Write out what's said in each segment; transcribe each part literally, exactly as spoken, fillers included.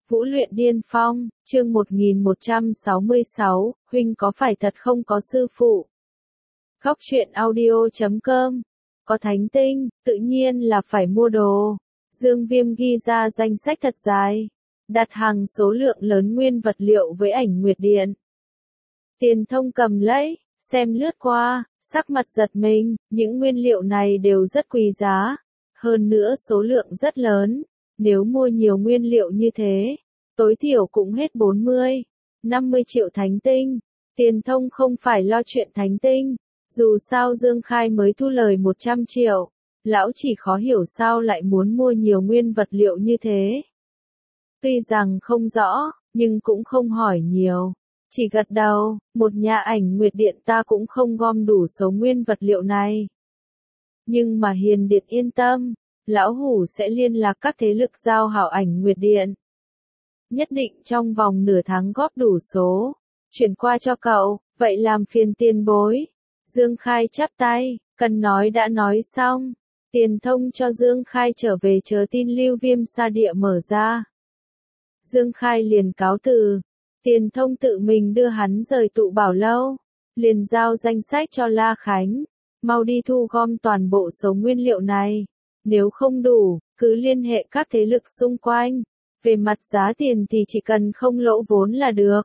Vũ luyện điên phong, chương một nghìn một trăm sáu mươi sáu, huynh có phải thật không có sư phụ? Góc truyện audio chấm com. Có thánh tinh, tự nhiên là phải mua đồ. Dương Viêm ghi ra danh sách thật dài, đặt hàng số lượng lớn nguyên vật liệu với ảnh nguyệt điện. Tiền Thông cầm lấy, xem lướt qua, sắc mặt giật mình, những nguyên liệu này đều rất quý giá, hơn nữa số lượng rất lớn. Nếu mua nhiều nguyên liệu như thế, tối thiểu cũng hết bốn mươi, năm mươi triệu thánh tinh. Tiền Thông không phải lo chuyện thánh tinh, dù sao Dương Khai mới thu lời một trăm triệu, lão chỉ khó hiểu sao lại muốn mua nhiều nguyên vật liệu như thế. Tuy rằng không rõ, nhưng cũng không hỏi nhiều, chỉ gật đầu, một nhà ảnh nguyệt điện ta cũng không gom đủ số nguyên vật liệu này. Nhưng mà Hiền Điện yên tâm, lão hủ sẽ liên lạc các thế lực giao hảo ảnh nguyệt điện. Nhất định trong vòng nửa tháng góp đủ số, chuyển qua cho cậu, vậy làm phiền tiền bối. Dương Khai chắp tay, cần nói đã nói xong. Tiền Thông cho Dương Khai trở về chờ tin Lưu Viêm Sa Địa mở ra. Dương Khai liền cáo từ, Tiền Thông tự mình đưa hắn rời tụ bảo lâu, liền giao danh sách cho La Khánh, mau đi thu gom toàn bộ số nguyên liệu này. Nếu không đủ, cứ liên hệ các thế lực xung quanh. Về mặt giá tiền thì chỉ cần không lỗ vốn là được.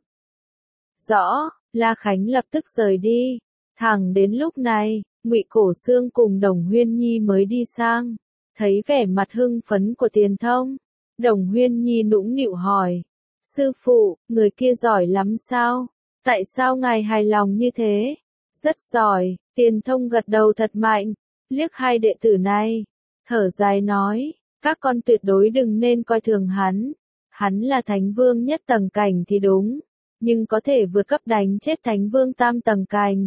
Rõ, La Khánh lập tức rời đi. Thẳng đến lúc này, Ngụy Cổ Xương cùng Đồng Huyên Nhi mới đi sang. Thấy vẻ mặt hưng phấn của Tiền Thông, Đồng Huyên Nhi nũng nịu hỏi. Sư phụ, người kia giỏi lắm sao? Tại sao ngài hài lòng như thế? Rất giỏi, Tiền Thông gật đầu thật mạnh, liếc hai đệ tử này. Thở dài nói, các con tuyệt đối đừng nên coi thường hắn. Hắn là thánh vương nhất tầng cảnh thì đúng, nhưng có thể vượt cấp đánh chết thánh vương tam tầng cảnh.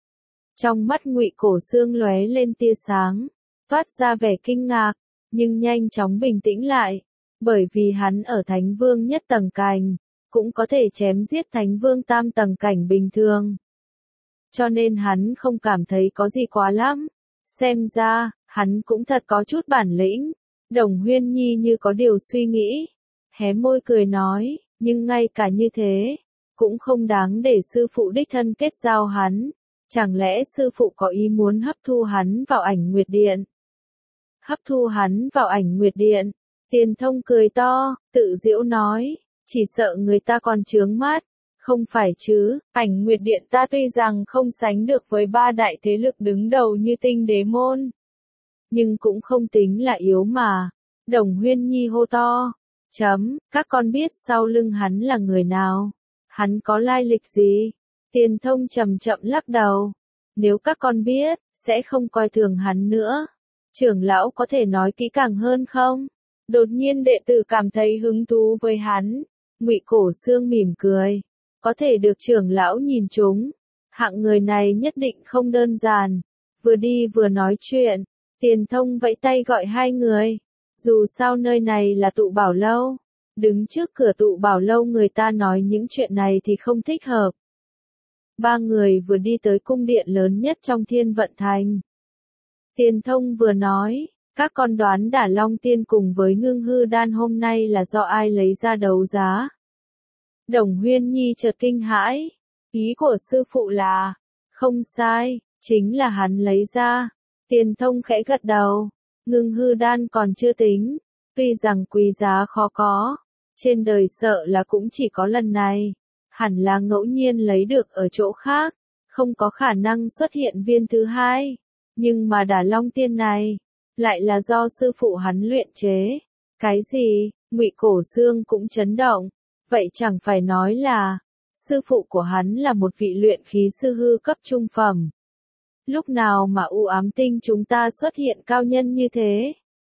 Trong mắt Ngụy Cổ Xương lóe lên tia sáng, phát ra vẻ kinh ngạc, nhưng nhanh chóng bình tĩnh lại, bởi vì hắn ở thánh vương nhất tầng cảnh, cũng có thể chém giết thánh vương tam tầng cảnh bình thường. Cho nên hắn không cảm thấy có gì quá lắm, xem ra, hắn cũng thật có chút bản lĩnh. Đồng Huyên Nhi như có điều suy nghĩ, hé môi cười nói, nhưng ngay cả như thế, cũng không đáng để sư phụ đích thân kết giao hắn. Chẳng lẽ sư phụ có ý muốn hấp thu hắn vào ảnh nguyệt điện? Hấp thu hắn vào ảnh nguyệt điện? Tiền Thông cười to, tự giễu nói, chỉ sợ người ta còn chướng mắt. Không phải chứ, ảnh nguyệt điện ta tuy rằng không sánh được với ba đại thế lực đứng đầu như Tinh Đế Môn, nhưng cũng không tính là yếu mà. Đồng Huyên Nhi hô to, chấm, các con biết sau lưng hắn là người nào? Hắn có lai lịch gì? Tiền Thông chậm chậm lắc đầu, nếu các con biết, sẽ không coi thường hắn nữa. Trưởng lão có thể nói kỹ càng hơn không? Đột nhiên đệ tử cảm thấy hứng thú với hắn. Ngụy Cổ Xương mỉm cười, có thể được trưởng lão nhìn trúng, hạng người này nhất định không đơn giản. Vừa đi vừa nói chuyện, Tiền Thông vẫy tay gọi hai người. Dù sao nơi này là tụ bảo lâu, đứng trước cửa tụ bảo lâu người ta nói những chuyện này thì không thích hợp. Ba người vừa đi tới cung điện lớn nhất trong Thiên Vận Thành. Tiền Thông vừa nói, các con đoán Đả Long Tiên cùng với Ngưng Hư Đan hôm nay là do ai lấy ra đấu giá? Đồng Huyên Nhi chợt kinh hãi, ý của sư phụ là, không sai, chính là hắn lấy ra. Tiền Thông khẽ gật đầu, Ngưng Hư Đan còn chưa tính, tuy rằng quý giá khó có, trên đời sợ là cũng chỉ có lần này, hẳn là ngẫu nhiên lấy được ở chỗ khác, không có khả năng xuất hiện viên thứ hai, nhưng mà Đả Long Tiên này, lại là do sư phụ hắn luyện chế. Cái gì? Ngụy Cổ Xương cũng chấn động, vậy chẳng phải nói là, sư phụ của hắn là một vị luyện khí sư hư cấp trung phẩm. Lúc nào mà U Ám Tinh chúng ta xuất hiện cao nhân như thế?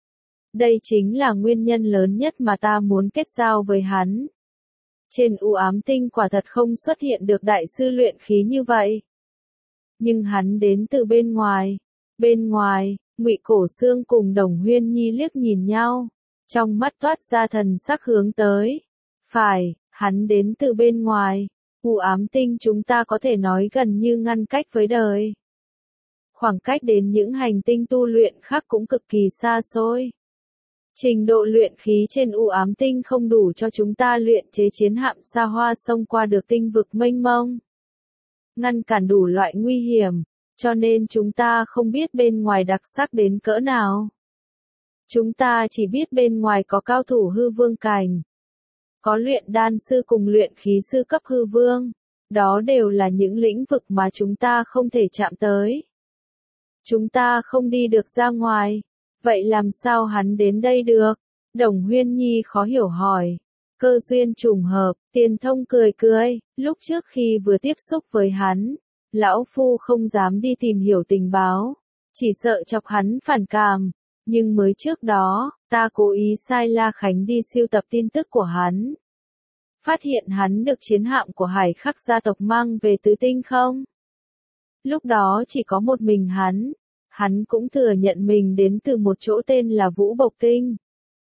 Đây chính là nguyên nhân lớn nhất mà ta muốn kết giao với hắn. Trên U Ám Tinh quả thật không xuất hiện được đại sư luyện khí như vậy. Nhưng hắn đến từ bên ngoài. Bên ngoài, Ngụy Cổ Xương cùng Đồng Huyên Nhi liếc nhìn nhau, trong mắt toát ra thần sắc hướng tới. Phải, hắn đến từ bên ngoài. U Ám Tinh chúng ta có thể nói gần như ngăn cách với đời. Khoảng cách đến những hành tinh tu luyện khác cũng cực kỳ xa xôi. Trình độ luyện khí trên u ám tinh không đủ cho chúng ta luyện chế chiến hạm xa hoa xông qua được tinh vực mênh mông, ngăn cản đủ loại nguy hiểm, cho nên chúng ta không biết bên ngoài đặc sắc đến cỡ nào. Chúng ta chỉ biết bên ngoài có cao thủ hư vương cảnh, có luyện đan sư cùng luyện khí sư cấp hư vương, đó đều là những lĩnh vực mà chúng ta không thể chạm tới. Chúng ta không đi được ra ngoài, vậy làm sao hắn đến đây được? Đồng Huyên Nhi khó hiểu hỏi. Cơ duyên trùng hợp, Tiền Thông cười cười, lúc trước khi vừa tiếp xúc với hắn, lão phu không dám đi tìm hiểu tình báo, chỉ sợ chọc hắn phản cảm, nhưng mới trước đó, ta cố ý sai La Khánh đi siêu tập tin tức của hắn. Phát hiện hắn được chiến hạm của Hải Khắc gia tộc mang về tứ tinh không? Lúc đó chỉ có một mình hắn, hắn cũng thừa nhận mình đến từ một chỗ tên là Vũ Bộc Tinh.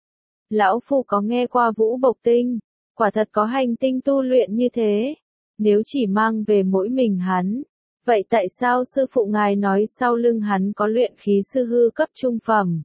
Lão Phu có nghe qua Vũ Bộc Tinh, quả thật có hành tinh tu luyện như thế. Nếu chỉ mang về mỗi mình hắn, vậy tại sao sư phụ ngài nói sau lưng hắn có luyện khí sư hư cấp trung phẩm?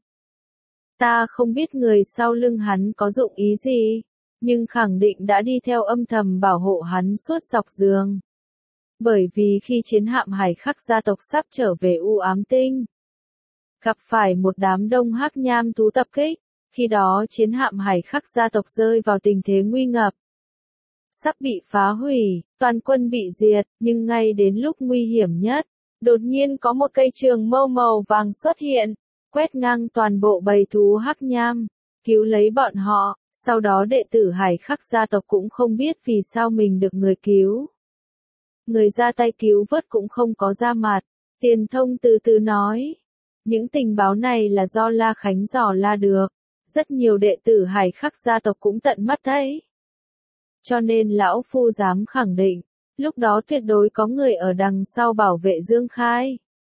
Ta không biết người sau lưng hắn có dụng ý gì, nhưng khẳng định đã đi theo âm thầm bảo hộ hắn suốt dọc đường. Bởi vì khi chiến hạm Hải Khắc gia tộc sắp trở về u ám tinh, gặp phải một đám đông hắc nham thú tập kích, khi đó chiến hạm Hải Khắc gia tộc rơi vào tình thế nguy ngập, sắp bị phá hủy, toàn quân bị diệt, nhưng ngay đến lúc nguy hiểm nhất, đột nhiên có một cây trường mâu màu vàng xuất hiện, quét ngang toàn bộ bầy thú hắc nham, cứu lấy bọn họ, sau đó đệ tử Hải Khắc gia tộc cũng không biết vì sao mình được người cứu. Người ra tay cứu vớt cũng không có ra mặt, Tiền Thông từ từ nói. Những tình báo này là do La Khánh dò la được, rất nhiều đệ tử Hải Khắc gia tộc cũng tận mắt thấy. Cho nên lão phu dám khẳng định, lúc đó tuyệt đối có người ở đằng sau bảo vệ Dương Khai.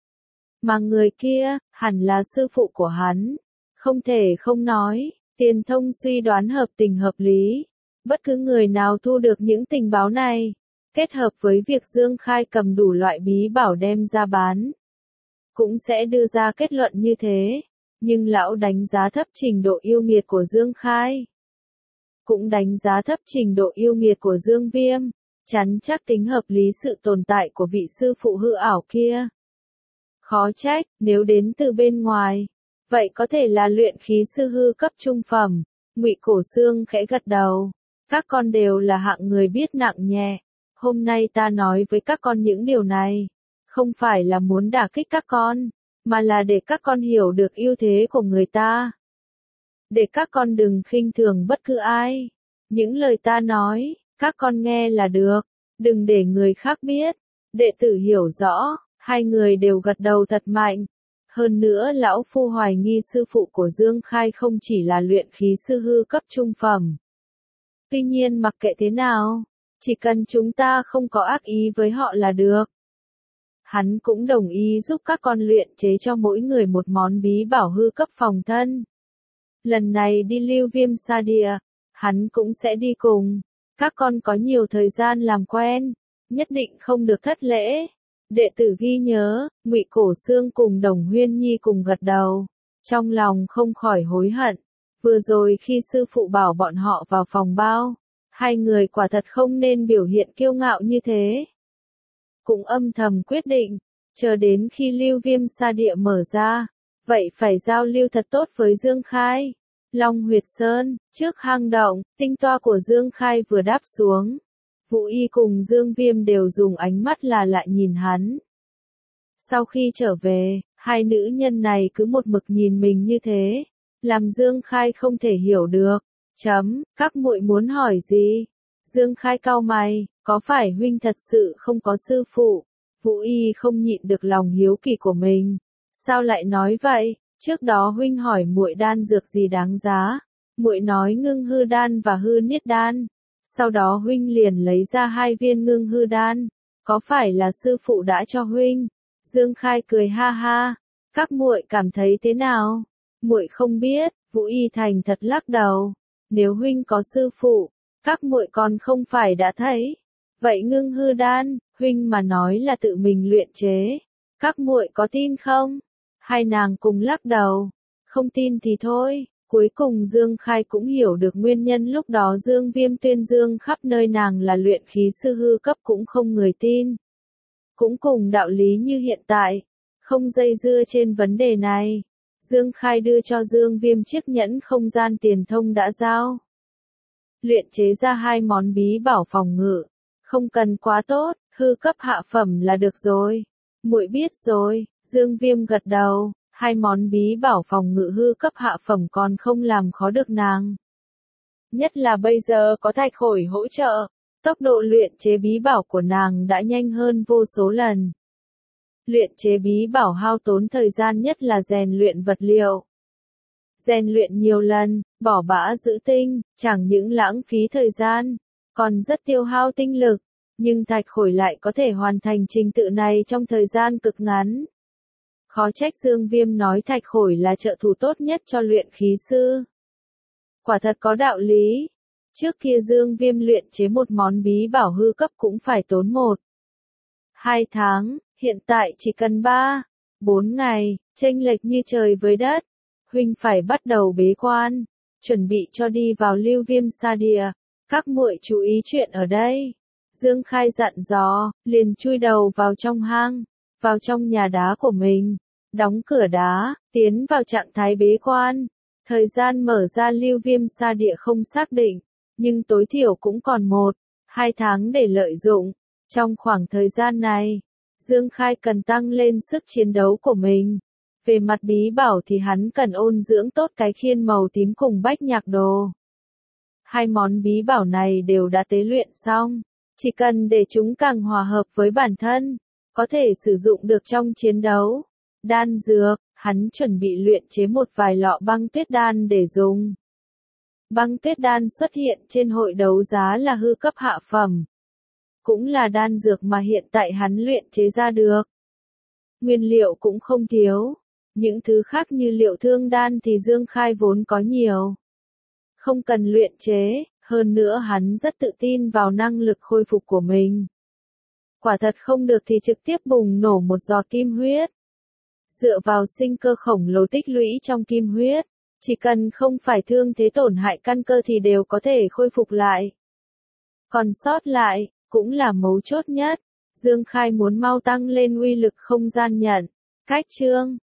Mà người kia, hẳn là sư phụ của hắn. Không thể không nói, Tiền Thông suy đoán hợp tình hợp lý. Bất cứ người nào thu được những tình báo này, kết hợp với việc Dương Khai cầm đủ loại bí bảo đem ra bán, cũng sẽ đưa ra kết luận như thế. Nhưng lão đánh giá thấp trình độ yêu nghiệt của Dương Khai, cũng đánh giá thấp trình độ yêu nghiệt của Dương Viêm, chắn chắc tính hợp lý sự tồn tại của vị sư phụ hư ảo kia. Khó trách, nếu đến từ bên ngoài, vậy có thể là luyện khí sư hư cấp trung phẩm. Ngụy Cổ Xương khẽ gật đầu. Các con đều là hạng người biết nặng nhẹ. Hôm nay ta nói với các con những điều này, không phải là muốn đả kích các con, mà là để các con hiểu được ưu thế của người ta. Để các con đừng khinh thường bất cứ ai. Những lời ta nói, các con nghe là được, đừng để người khác biết. Đệ tử hiểu rõ, hai người đều gật đầu thật mạnh. Hơn nữa lão phu hoài nghi sư phụ của Dương Khai không chỉ là luyện khí sư hư cấp trung phẩm. Tuy nhiên mặc kệ thế nào, chỉ cần chúng ta không có ác ý với họ là được. Hắn cũng đồng ý giúp các con luyện chế cho mỗi người một món bí bảo hư cấp phòng thân. Lần này đi Lưu Viêm Sa Địa, hắn cũng sẽ đi cùng. Các con có nhiều thời gian làm quen, nhất định không được thất lễ. Đệ tử ghi nhớ. Ngụy Cổ Xương cùng Đồng Huyên Nhi cùng gật đầu, trong lòng không khỏi hối hận. Vừa rồi khi sư phụ bảo bọn họ vào phòng bao, hai người quả thật không nên biểu hiện kiêu ngạo như thế. Cũng âm thầm quyết định, chờ đến khi Lưu Viêm Sa Địa mở ra, vậy phải giao lưu thật tốt với Dương Khai. Long Huyệt Sơn, trước hang động, tinh toa của Dương Khai vừa đáp xuống. Vũ Y cùng Dương Viêm đều dùng ánh mắt là lại nhìn hắn. Sau khi trở về, hai nữ nhân này cứ một mực nhìn mình như thế, làm Dương Khai không thể hiểu được. Chấm, các muội muốn hỏi gì? Dương Khai cau mày, có phải huynh thật sự không có sư phụ? Vũ Y không nhịn được lòng hiếu kỳ của mình. Sao lại nói vậy? Trước đó huynh hỏi muội đan dược gì đáng giá? Muội nói ngưng hư đan và hư niết đan. Sau đó huynh liền lấy ra hai viên ngưng hư đan. Có phải là sư phụ đã cho huynh? Dương Khai cười ha ha. Các muội cảm thấy thế nào? Muội không biết. Vũ Y thành thật lắc đầu. Nếu huynh có sư phụ, các muội còn không phải đã thấy. Vậy ngưng hư đan, huynh mà nói là tự mình luyện chế, các muội có tin không? Hai nàng cùng lắc đầu. Không tin thì thôi, Cuối cùng Dương Khai cũng hiểu được nguyên nhân lúc đó Dương Viêm tuyên dương khắp nơi nàng là luyện khí sư hư cấp cũng không người tin. Cũng cùng đạo lý như hiện tại, không dây dưa trên vấn đề này. Dương Khai đưa cho Dương Viêm chiếc nhẫn không gian tiền thông đã giao. Luyện chế ra hai món bí bảo phòng ngự, không cần quá tốt, hư cấp hạ phẩm là được rồi. Muội biết rồi, Dương Viêm gật đầu, hai món bí bảo phòng ngự hư cấp hạ phẩm còn không làm khó được nàng. Nhất là bây giờ có thạch khổi hỗ trợ, tốc độ luyện chế bí bảo của nàng đã nhanh hơn vô số lần. Luyện chế bí bảo hao tốn thời gian nhất là rèn luyện vật liệu. Rèn luyện nhiều lần, bỏ bã giữ tinh, chẳng những lãng phí thời gian, còn rất tiêu hao tinh lực, nhưng thạch khổi lại có thể hoàn thành trình tự này trong thời gian cực ngắn. Khó trách Dương Viêm nói thạch khổi là trợ thủ tốt nhất cho luyện khí sư. Quả thật có đạo lý. Trước kia Dương Viêm luyện chế một món bí bảo hư cấp cũng phải tốn một, hai tháng, hiện tại chỉ cần ba, bốn ngày, chênh lệch như trời với đất. Huynh phải bắt đầu bế quan, chuẩn bị cho đi vào Lưu Viêm Sa Địa. Các muội chú ý chuyện ở đây. Dương Khai dặn dò, liền chui đầu vào trong hang, vào trong nhà đá của mình, đóng cửa đá, tiến vào trạng thái bế quan. Thời gian mở ra Lưu Viêm Sa Địa không xác định, nhưng tối thiểu cũng còn một, hai tháng để lợi dụng. Trong khoảng thời gian này, Dương Khai cần tăng lên sức chiến đấu của mình. Về mặt bí bảo thì hắn cần ôn dưỡng tốt cái khiên màu tím cùng bách nhạc đồ. Hai món bí bảo này đều đã tế luyện xong, chỉ cần để chúng càng hòa hợp với bản thân, có thể sử dụng được trong chiến đấu. Đan dược, hắn chuẩn bị luyện chế một vài lọ băng tuyết đan để dùng. Băng tuyết đan xuất hiện trên hội đấu giá là hư cấp hạ phẩm. Cũng là đan dược mà hiện tại hắn luyện chế ra được. Nguyên liệu cũng không thiếu. Những thứ khác như liệu thương đan thì Dương Khai vốn có nhiều. Không cần luyện chế, hơn nữa hắn rất tự tin vào năng lực khôi phục của mình. Quả thật không được thì trực tiếp bùng nổ một giọt kim huyết. Dựa vào sinh cơ khổng lồ tích lũy trong kim huyết, chỉ cần không phải thương thế tổn hại căn cơ thì đều có thể khôi phục lại. Còn sót lại, cũng là mấu chốt nhất. Dương Khai muốn mau tăng lên uy lực không gian nhận. Cách chương